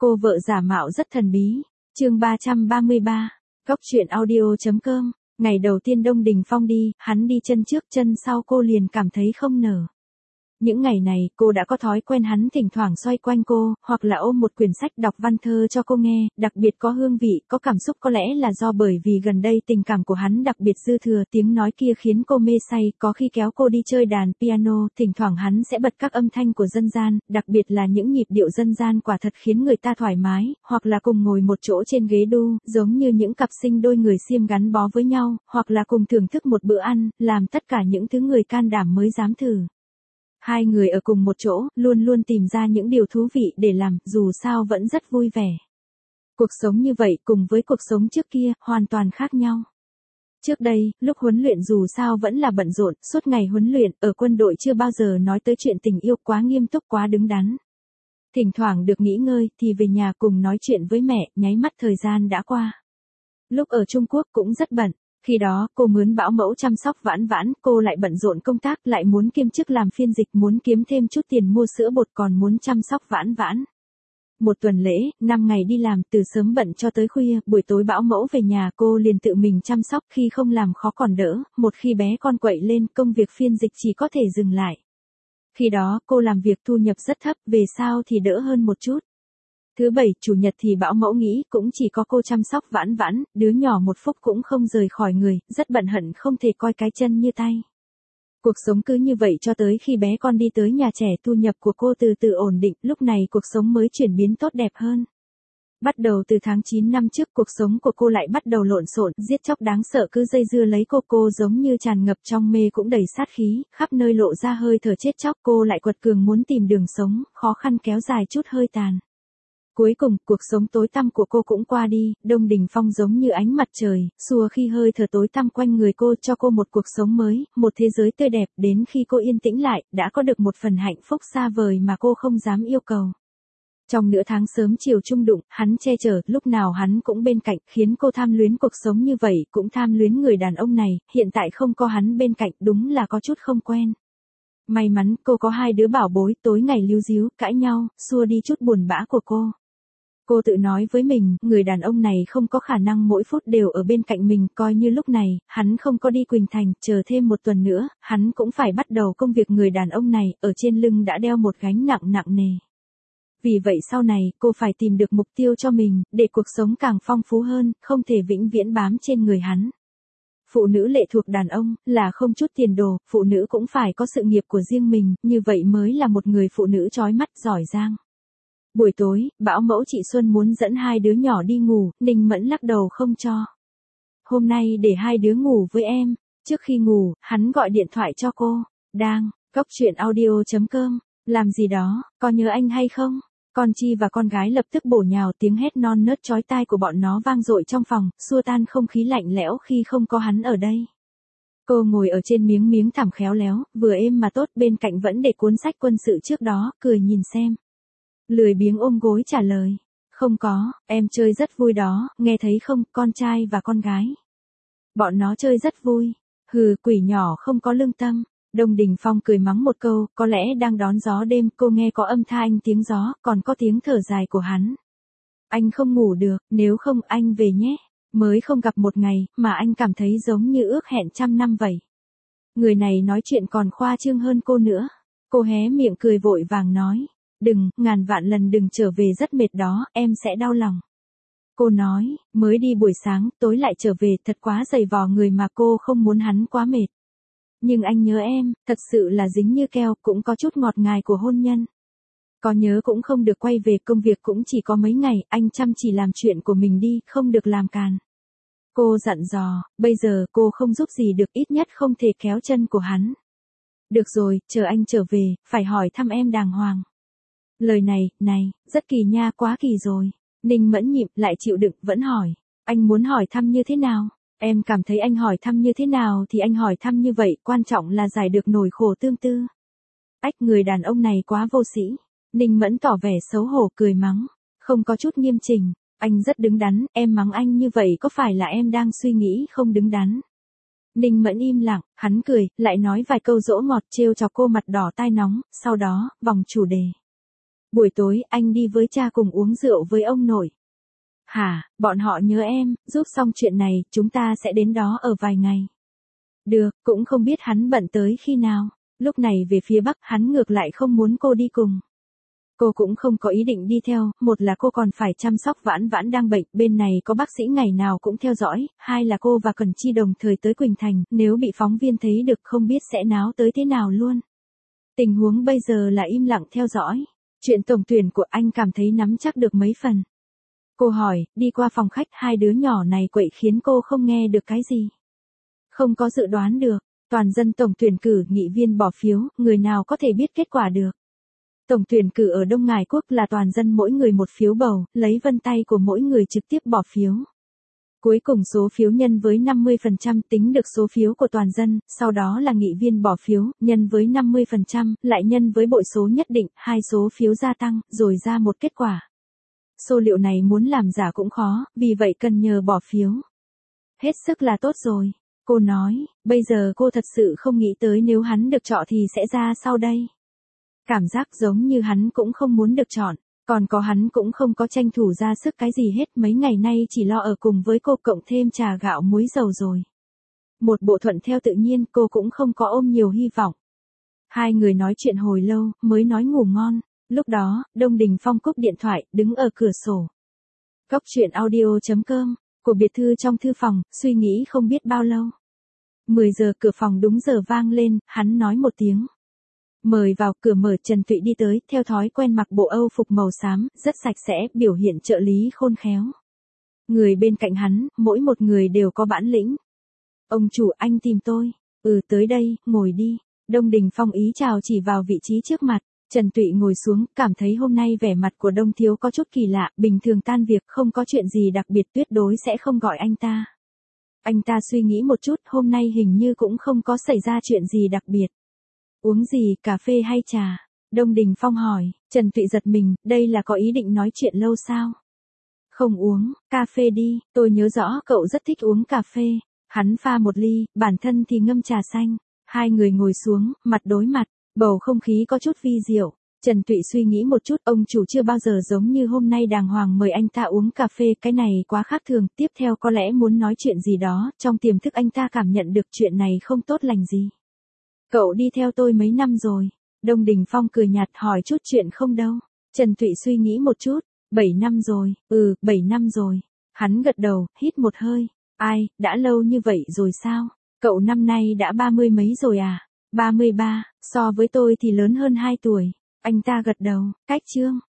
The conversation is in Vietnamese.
Cô vợ giả mạo rất thần bí. Chương 333. Góc truyện audio.com. Ngày đầu tiên Đông Đình Phong đi, hắn đi chân trước chân sau, cô liền cảm thấy không nở. Những ngày này, cô đã có thói quen hắn thỉnh thoảng xoay quanh cô, hoặc là ôm một quyển sách đọc văn thơ cho cô nghe, đặc biệt có hương vị, có cảm xúc. Có lẽ là do bởi vì gần đây tình cảm của hắn đặc biệt dư thừa, tiếng nói kia khiến cô mê say, có khi kéo cô đi chơi đàn piano, thỉnh thoảng hắn sẽ bật các âm thanh của dân gian, đặc biệt là những nhịp điệu dân gian quả thật khiến người ta thoải mái, hoặc là cùng ngồi một chỗ trên ghế đu, giống như những cặp sinh đôi người xiêm gắn bó với nhau, hoặc là cùng thưởng thức một bữa ăn, làm tất cả những thứ người can đảm mới dám thử. Hai người ở cùng một chỗ, luôn luôn tìm ra những điều thú vị để làm, dù sao vẫn rất vui vẻ. Cuộc sống như vậy cùng với cuộc sống trước kia, hoàn toàn khác nhau. Trước đây, lúc huấn luyện dù sao vẫn là bận rộn, suốt ngày huấn luyện, ở quân đội chưa bao giờ nói tới chuyện tình yêu, quá nghiêm túc, quá đứng đắn. Thỉnh thoảng được nghỉ ngơi, thì về nhà cùng nói chuyện với mẹ, nháy mắt thời gian đã qua. Lúc ở Trung Quốc cũng rất bận. Khi đó, cô mướn bảo mẫu chăm sóc Vãn Vãn, cô lại bận rộn công tác, lại muốn kiêm chức làm phiên dịch, muốn kiếm thêm chút tiền mua sữa bột, còn muốn chăm sóc Vãn Vãn. Một tuần lễ, 5 ngày đi làm, từ sớm bận cho tới khuya, buổi tối bảo mẫu về nhà cô liền tự mình chăm sóc, khi không làm khó còn đỡ, một khi bé con quậy lên, công việc phiên dịch chỉ có thể dừng lại. Khi đó, cô làm việc thu nhập rất thấp, về sau thì đỡ hơn một chút. Thứ bảy, chủ nhật thì bảo mẫu nghĩ cũng chỉ có cô chăm sóc Vãn Vãn, đứa nhỏ một phút cũng không rời khỏi người, rất bận hận không thể coi cái chân như tay. Cuộc sống cứ như vậy cho tới khi bé con đi tới nhà trẻ, thu nhập của cô từ từ ổn định, lúc này cuộc sống mới chuyển biến tốt đẹp hơn. Bắt đầu từ tháng 9 năm trước, cuộc sống của cô lại bắt đầu lộn xộn, giết chóc đáng sợ cứ dây dưa lấy cô giống như tràn ngập trong mê cũng đầy sát khí, khắp nơi lộ ra hơi thở chết chóc, cô lại quật cường muốn tìm đường sống, khó khăn kéo dài chút hơi tàn. Cuối cùng, cuộc sống tối tăm của cô cũng qua đi, Đông Đình Phong giống như ánh mặt trời, xua khi hơi thở tối tăm quanh người cô, cho cô một cuộc sống mới, một thế giới tươi đẹp, đến khi cô yên tĩnh lại, đã có được một phần hạnh phúc xa vời mà cô không dám yêu cầu. Trong nửa tháng sớm chiều chung đụng, hắn che chở, lúc nào hắn cũng bên cạnh, khiến cô tham luyến cuộc sống như vậy, cũng tham luyến người đàn ông này, hiện tại không có hắn bên cạnh, đúng là có chút không quen. May mắn, cô có hai đứa bảo bối, tối ngày líu ríu, cãi nhau, xua đi chút buồn bã của cô. Cô tự nói với mình, người đàn ông này không có khả năng mỗi phút đều ở bên cạnh mình, coi như lúc này, hắn không có đi Quỳnh Thành, chờ thêm một tuần nữa, hắn cũng phải bắt đầu công việc. Người đàn ông này, ở trên lưng đã đeo một gánh nặng nặng nề. Vì vậy sau này, cô phải tìm được mục tiêu cho mình, để cuộc sống càng phong phú hơn, không thể vĩnh viễn bám trên người hắn. Phụ nữ lệ thuộc đàn ông, là không chút tiền đồ, phụ nữ cũng phải có sự nghiệp của riêng mình, như vậy mới là một người phụ nữ chói mắt, giỏi giang. Buổi tối, bảo mẫu chị Xuân muốn dẫn hai đứa nhỏ đi ngủ, Ninh Mẫn lắc đầu không cho. Hôm nay để hai đứa ngủ với em. Trước khi ngủ, hắn gọi điện thoại cho cô. Đang, góc truyện audio.com. Làm gì đó, có nhớ anh hay không? Con Chi và con gái lập tức bổ nhào, tiếng hét non nớt chói tai của bọn nó vang dội trong phòng, xua tan không khí lạnh lẽo khi không có hắn ở đây. Cô ngồi ở trên miếng thảm khéo léo, vừa êm mà tốt, bên cạnh vẫn để cuốn sách quân sự trước đó, cười nhìn xem. Lười biếng ôm gối trả lời. Không có, em chơi rất vui đó, nghe thấy không, con trai và con gái. Bọn nó chơi rất vui. Hừ, quỷ nhỏ không có lương tâm. Đông Đình Phong cười mắng một câu, có lẽ đang đón gió đêm, cô nghe có âm thanh tiếng gió, còn có tiếng thở dài của hắn. Anh không ngủ được, nếu không anh về nhé. Mới không gặp một ngày, mà anh cảm thấy giống như ước hẹn trăm năm vậy. Người này nói chuyện còn khoa trương hơn cô nữa. Cô hé miệng cười vội vàng nói. Đừng, ngàn vạn lần đừng trở về, rất mệt đó, em sẽ đau lòng. Cô nói, mới đi buổi sáng, tối lại trở về, thật quá dày vò người mà, cô không muốn hắn quá mệt. Nhưng anh nhớ em, thật sự là dính như keo, cũng có chút ngọt ngào của hôn nhân. Có nhớ cũng không được quay về, công việc cũng chỉ có mấy ngày, anh chăm chỉ làm chuyện của mình đi, không được làm càn. Cô dặn dò, bây giờ cô không giúp gì được, ít nhất không thể kéo chân của hắn. Được rồi, chờ anh trở về, phải hỏi thăm em đàng hoàng. Lời này, rất kỳ nha, quá kỳ rồi. Ninh Mẫn nhịn, lại chịu đựng, vẫn hỏi. Anh muốn hỏi thăm như thế nào? Em cảm thấy anh hỏi thăm như thế nào thì anh hỏi thăm như vậy, quan trọng là giải được nỗi khổ tương tư. Ách, người đàn ông này quá vô sĩ. Ninh Mẫn tỏ vẻ xấu hổ, cười mắng. Không có chút nghiêm chỉnh. Anh rất đứng đắn, em mắng anh như vậy có phải là em đang suy nghĩ không đứng đắn? Ninh Mẫn im lặng, hắn cười, lại nói vài câu dỗ ngọt trêu chọc cô, mặt đỏ tai nóng, sau đó, vòng chủ đề. Buổi tối anh đi với cha cùng uống rượu với ông nội. Hả, bọn họ nhớ em, giúp xong chuyện này, chúng ta sẽ đến đó ở vài ngày. Được, cũng không biết hắn bận tới khi nào. Lúc này về phía Bắc hắn ngược lại không muốn cô đi cùng. Cô cũng không có ý định đi theo, một là cô còn phải chăm sóc Vãn Vãn đang bệnh, bên này có bác sĩ ngày nào cũng theo dõi, hai là cô và Cẩn Chi đồng thời tới Quỳnh Thành, nếu bị phóng viên thấy được không biết sẽ náo tới thế nào luôn. Tình huống bây giờ là im lặng theo dõi. Chuyện tổng tuyển của anh cảm thấy nắm chắc được mấy phần. Cô hỏi, đi qua phòng khách hai đứa nhỏ này quậy khiến cô không nghe được cái gì. Không có dự đoán được, toàn dân tổng tuyển cử nghị viên bỏ phiếu, người nào có thể biết kết quả được. Tổng tuyển cử ở Đông Ngải Quốc là toàn dân mỗi người một phiếu bầu, lấy vân tay của mỗi người trực tiếp bỏ phiếu. Cuối cùng số phiếu nhân với 50% tính được số phiếu của toàn dân, sau đó là nghị viên bỏ phiếu, nhân với 50%, lại nhân với bội số nhất định, hai số phiếu gia tăng, rồi ra một kết quả. Số liệu này muốn làm giả cũng khó, vì vậy cần nhờ bỏ phiếu. Hết sức là tốt rồi. Cô nói, bây giờ cô thật sự không nghĩ tới nếu hắn được chọn thì sẽ ra sau đây. Cảm giác giống như hắn cũng không muốn được chọn, còn có hắn cũng không có tranh thủ ra sức cái gì hết, mấy ngày nay chỉ lo ở cùng với cô cộng thêm trà gạo muối dầu rồi. Một bộ thuận theo tự nhiên, cô cũng không có ôm nhiều hy vọng. Hai người nói chuyện hồi lâu, mới nói ngủ ngon. Lúc đó, Đông Đình Phong cúp điện thoại, đứng ở cửa sổ. Cóc truyện audio.com, của biệt thư trong thư phòng, suy nghĩ không biết bao lâu. 10 giờ cửa phòng đúng giờ vang lên, hắn nói một tiếng. Mời vào, cửa mở, Trần Tụy đi tới, theo thói quen mặc bộ Âu phục màu xám, rất sạch sẽ, biểu hiện trợ lý khôn khéo. Người bên cạnh hắn, mỗi một người đều có bản lĩnh. Ông chủ, anh tìm tôi. Tới đây, ngồi đi. Đông Đình Phong ý chào chỉ vào vị trí trước mặt. Trần Tụy ngồi xuống, cảm thấy hôm nay vẻ mặt của Đông Thiếu có chút kỳ lạ, bình thường tan việc không có chuyện gì đặc biệt tuyệt đối sẽ không gọi anh ta. Anh ta suy nghĩ một chút, hôm nay hình như cũng không có xảy ra chuyện gì đặc biệt. Uống gì, cà phê hay trà? Đông Đình Phong hỏi. Trần Tụy giật mình, đây là có ý định nói chuyện lâu sao? Không uống, cà phê đi, tôi nhớ rõ cậu rất thích uống cà phê. Hắn pha một ly, bản thân thì ngâm trà xanh. Hai người ngồi xuống, mặt đối mặt, bầu không khí có chút vi diệu. Trần Tụy suy nghĩ một chút, ông chủ chưa bao giờ giống như hôm nay đàng hoàng mời anh ta uống cà phê, cái này quá khác thường. Tiếp theo có lẽ muốn nói chuyện gì đó, trong tiềm thức anh ta cảm nhận được chuyện này không tốt lành gì. Cậu đi theo tôi mấy năm rồi? Đông Đình Phong cười nhạt hỏi chút chuyện không đâu. Trần Tụy suy nghĩ một chút, 7 năm rồi, 7 năm rồi. Hắn gật đầu, hít một hơi. Ai, đã lâu như vậy rồi sao? Cậu năm nay đã 30 mấy rồi à? 33, so với tôi thì lớn hơn 2 tuổi. Anh ta gật đầu, cách chương.